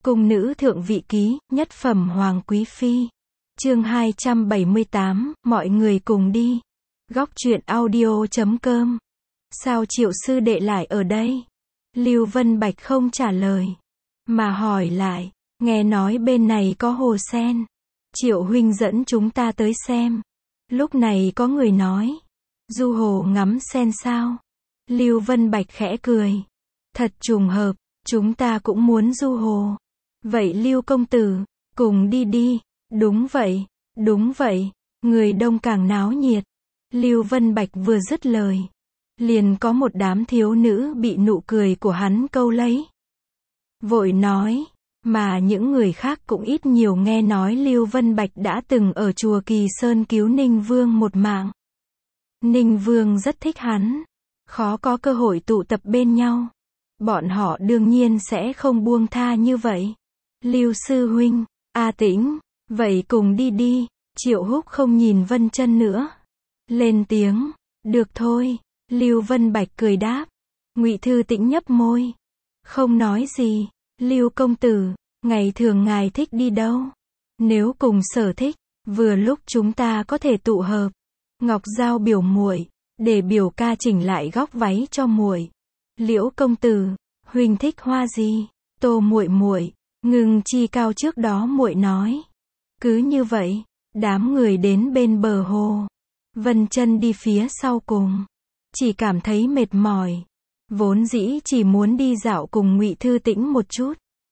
Cung nữ thượng vị ký, nhất phẩm hoàng quý phi. Chương 278, mọi người cùng đi. Góc truyện audio.com. Sao Triệu sư đệ lại ở đây? Lưu Vân Bạch không trả lời, mà hỏi lại, nghe nói bên này có hồ sen. Triệu huynh dẫn chúng ta tới xem. Lúc này có người nói, du hồ ngắm sen sao? Lưu Vân Bạch khẽ cười. Thật trùng hợp, chúng ta cũng muốn du hồ. Vậy Lưu công tử, cùng đi đi. Đúng vậy, người đông càng náo nhiệt. Lưu Vân Bạch vừa dứt lời, liền có một đám thiếu nữ bị nụ cười của hắn câu lấy. Vội nói, mà những người khác cũng ít nhiều nghe nói Lưu Vân Bạch đã từng ở chùa Kỳ Sơn cứu Ninh Vương một mạng. Ninh Vương rất thích hắn, khó có cơ hội tụ tập bên nhau. Bọn họ đương nhiên sẽ không buông tha như vậy. Lưu sư huynh, A Tĩnh, vậy cùng đi đi. Triệu Húc không nhìn Vân Chân nữa, lên tiếng, được thôi. Lưu Vân Bạch cười đáp. Ngụy Thư Tĩnh nhấp môi, không nói gì. Lưu công tử, ngày thường ngài thích đi đâu? Nếu cùng sở thích, vừa lúc chúng ta có thể tụ hợp. Ngọc Giao biểu muội, để biểu ca chỉnh lại góc váy cho muội. Liễu công tử, huynh thích hoa gì? Tô muội muội, Ngưng Chi Cao trước đó muội nói. Cứ như vậy, đám người đến bên bờ hồ. Vân Chân đi phía sau cùng, chỉ cảm thấy mệt mỏi. Vốn dĩ chỉ muốn đi dạo cùng Ngụy Thư Tĩnh một chút,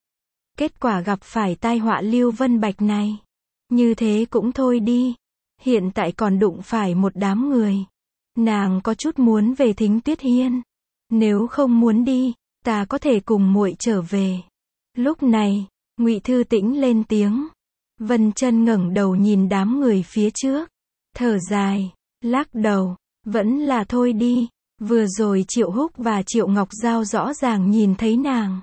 kết quả gặp phải tai họa Lưu Vân Bạch này. Như thế cũng thôi đi, hiện tại còn đụng phải một đám người. Nàng có chút muốn về Thính Tuyết Hiên. Nếu không muốn đi, ta có thể cùng muội trở về. Lúc này, Ngụy Thư Tĩnh lên tiếng. Vân Chân ngẩng đầu nhìn đám người phía trước, thở dài, lắc đầu, vẫn là thôi đi. Vừa rồi Triệu Húc và Triệu Ngọc Giao rõ ràng nhìn thấy nàng.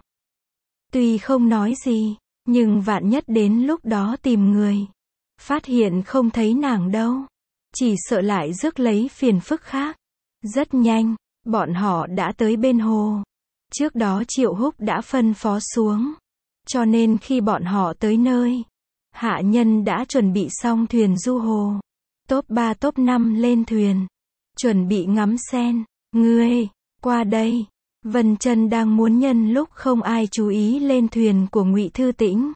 Tuy không nói gì, nhưng vạn nhất đến lúc đó tìm người, phát hiện không thấy nàng đâu, chỉ sợ lại rước lấy phiền phức khác. Rất nhanh, bọn họ đã tới bên hồ. Trước đó Triệu Húc đã phân phó xuống, cho nên khi bọn họ tới nơi, hạ nhân đã chuẩn bị xong thuyền du hồ. Top 3 top 5 lên thuyền, chuẩn bị ngắm sen. Ngươi, qua đây. Vân Chân đang muốn nhân lúc không ai chú ý lên thuyền của Ngụy Thư Tĩnh.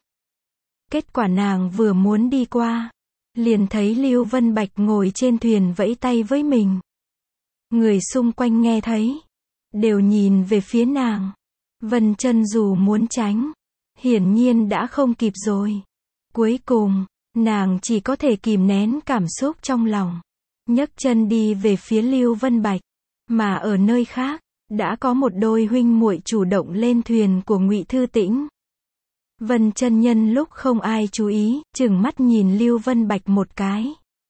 Kết quả nàng vừa muốn đi qua, liền thấy Lưu Vân Bạch ngồi trên thuyền vẫy tay với mình. Người xung quanh nghe thấy, đều nhìn về phía nàng. Vân Chân dù muốn tránh, hiển nhiên đã không kịp rồi. Cuối cùng, nàng chỉ có thể kìm nén cảm xúc trong lòng, nhấc chân đi về phía Lưu Vân Bạch. Mà ở nơi khác, đã có một đôi huynh muội chủ động lên thuyền của Ngụy Thư Tĩnh. Vân Chân nhân lúc không ai chú ý, chừng mắt nhìn Lưu Vân Bạch một cái.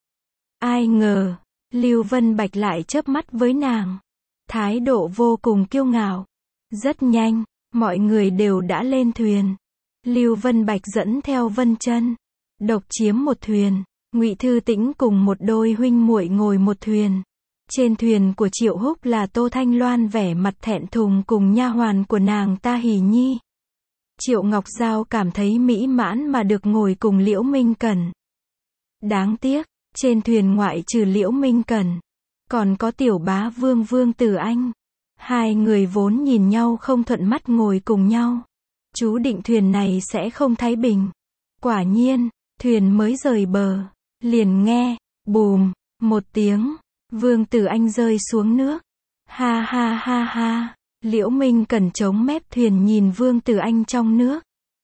Ai ngờ, Lưu Vân Bạch lại chớp mắt với nàng, thái độ vô cùng kiêu ngạo. Rất nhanh, mọi người đều đã lên thuyền. Lưu Vân Bạch dẫn theo Vân Chân, độc chiếm một thuyền. Ngụy Thư Tĩnh cùng một đôi huynh muội ngồi một thuyền. Trên thuyền của Triệu Húc là Tô Thanh Loan vẻ mặt thẹn thùng cùng nha hoàn của nàng ta Hỉ Nhi. Triệu Ngọc Giao cảm thấy mỹ mãn mà được ngồi cùng Liễu Minh Cẩn. Đáng tiếc, trên thuyền ngoại trừ Liễu Minh Cẩn, còn có Tiểu Bá Vương Vương Tử Anh. Hai người vốn nhìn nhau không thuận mắt ngồi cùng nhau, chú định thuyền này sẽ không thái bình. Quả nhiên, thuyền mới rời bờ, liền nghe, bùm, một tiếng, Vương Tử Anh rơi xuống nước. Ha ha ha ha. Liễu Minh Cẩn chống mép thuyền nhìn Vương Tử Anh trong nước,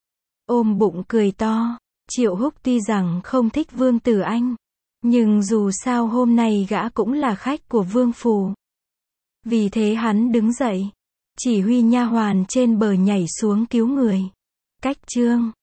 ôm bụng cười to. Triệu Húc tuy rằng không thích Vương Tử Anh, nhưng dù sao hôm nay gã cũng là khách của Vương phủ. Vì thế hắn đứng dậy, chỉ huy nha hoàn trên bờ nhảy xuống cứu người. Cách chương